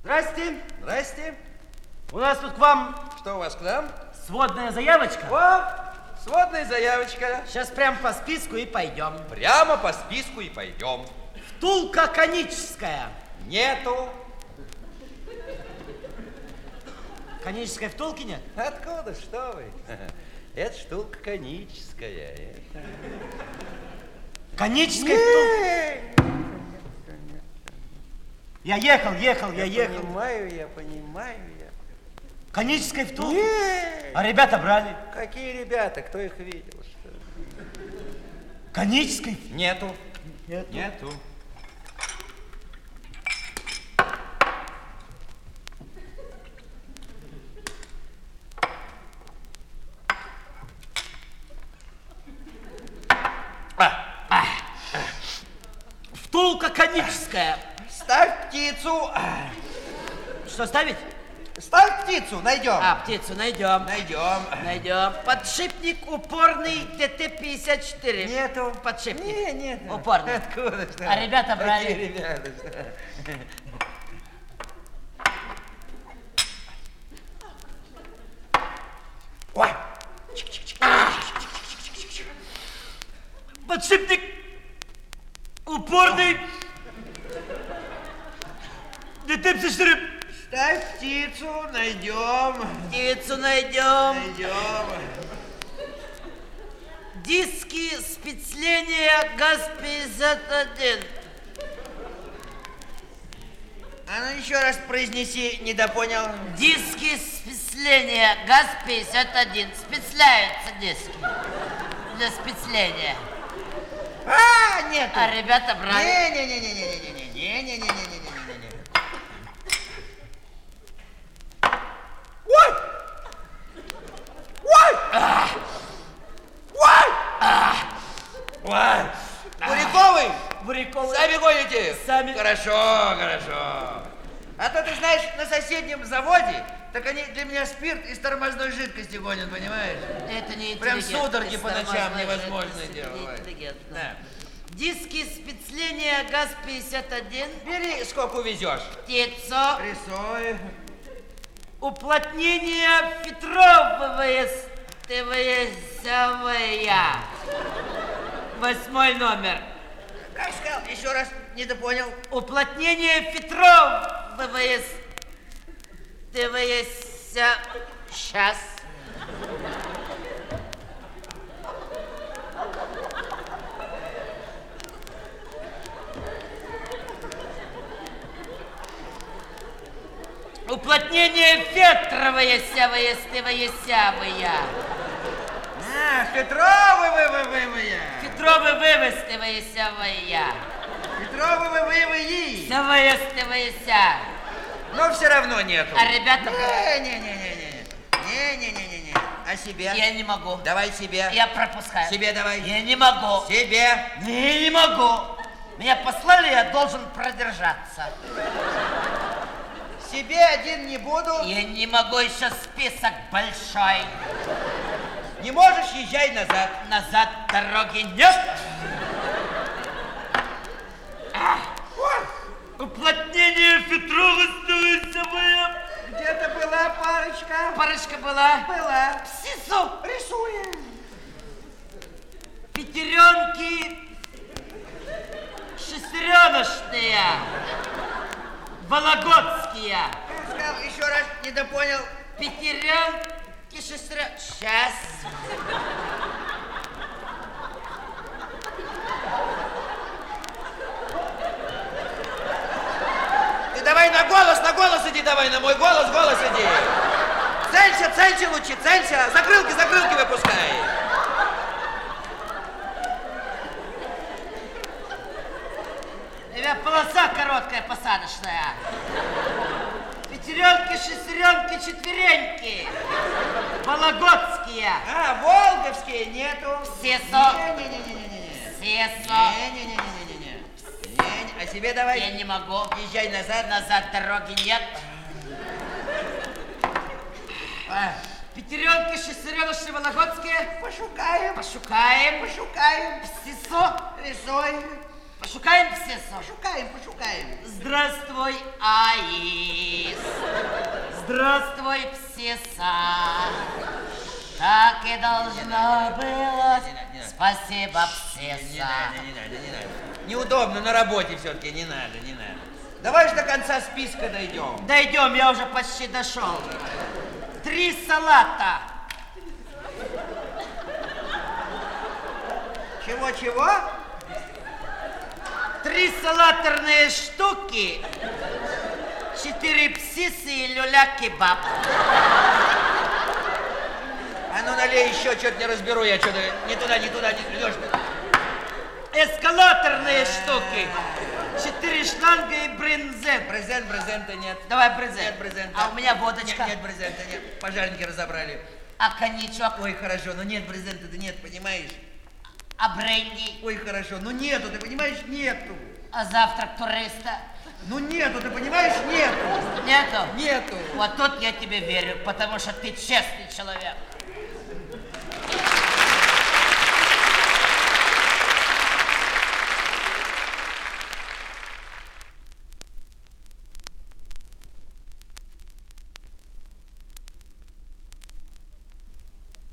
Здрасте. Здрасте. У нас тут к вам... Что у вас к нам? Сводная заявочка. О, сводная заявочка. Сейчас прям по списку и пойдем. Прямо по списку и пойдем. Втулка коническая. Нету. Конической втулки нет? Откуда, что вы? Это штука коническая. Коническая втулка? Я ехал. Я понимаю. Конической втулки? Нет. А ребята брали? Какие ребята? Кто их видел, что ли? Конической? Нету. Нету. Втулка коническая. Ставь птицу. Что ставить? Ставь птицу, найдем. Птицу найдем. Найдем. Подшипник упорный ТТ-54. Нету. Подшипник. Нет. Упорный. Откуда, что? А ребята брали? Какие ребята, что? Ой. Подшипник упорный ТТ-54. Ставь птицу, найдем. Птицу найдем. Диски спецления ГАЗ-51. А ну еще раз произнеси, недопонял. Диски спецления ГАЗ-51. Спецляются диски для спецления. Нет. А ребята брали? Не. Ой! Буряковый? Сами гоните? Сами. Хорошо. А то ты знаешь, на соседнем заводе, так они для меня спирт из тормозной жидкости гонят, понимаешь? Это не Прям интеллигентно, судороги по ночам тормозной невозможно жидкости, делать. интеллигентно. Да. Диски спецления ГАЗ-51. Бери, сколько увезешь. Птицу. Рисуй. Уплотнение фетровое ТВСовое. 8 номер. Как сказал? Еще раз, недопонял. Уплотнение фетровое ТВС. Сейчас. Уплотнение фетровое ТВСовое. Петровы-вы-вы-вы-вы-я. Фетровый вывоз ТВСовое. Петровы-вы-вы-вы-и. ТВС. Но все равно нету. А ребята... Не. А себе? Я не могу. Давай себе. Я пропускаю. Себе давай. Я не могу. Себе. Я не могу. Меня послали, я должен продержаться. Себе один не буду. Я не могу, еще список большой. Не можешь, езжай назад. Назад дороги нет. Уплотнение фетровое. Где-то была парочка. Парочка была. Была. Птицу. Рисуем. Пятеренки. Шестереночные. Вологодские. Сказал, еще раз, недопонял. Пятеренки, шестеренки. Сейчас. Ты давай на голос иди давай, на мой голос иди. Целься лучше, целься. Закрылки выпускай. У меня полоса короткая, посадочная. Пятеренки, шестеренки, четвереньки. Вологодские. Волговские нету. Сесо. Не. Сесо. Не. А себе давай. Я не могу. Езжай назад. Назад дороги нет. Пятеренки, шестереночные, вологодские. Пошукаем. Сесо. Рисуй. Пошукаем сесо. Пошукаем. Здравствуй, Аи. Здравствуй, псиса. Так и должно было. Спасибо, псиса. Не надо. Неудобно на работе все-таки, не надо. Давай же до конца списка дойдем. Дойдем, я уже почти дошел. 3 салата. Чего? 3 салатерные штуки. 4 псисы и люля-кебаб. А ну налей еще, что-то не разберу я, что-то не туда, Лёш. Эскалаторные штуки. 4 шланга и брезент. Брезента нет. Давай брезент. Нет брезента. А у меня водочка. Нет брезента, нет. Пожарники разобрали. А коньячок? Ой, хорошо, но нет брезента-то нет, понимаешь? А бренди? Ой, хорошо, но нету, ты понимаешь, нету. А завтрак туриста? Ну нету, ты понимаешь, нету. Нету? Нету. Вот тут я тебе верю, потому что ты честный человек.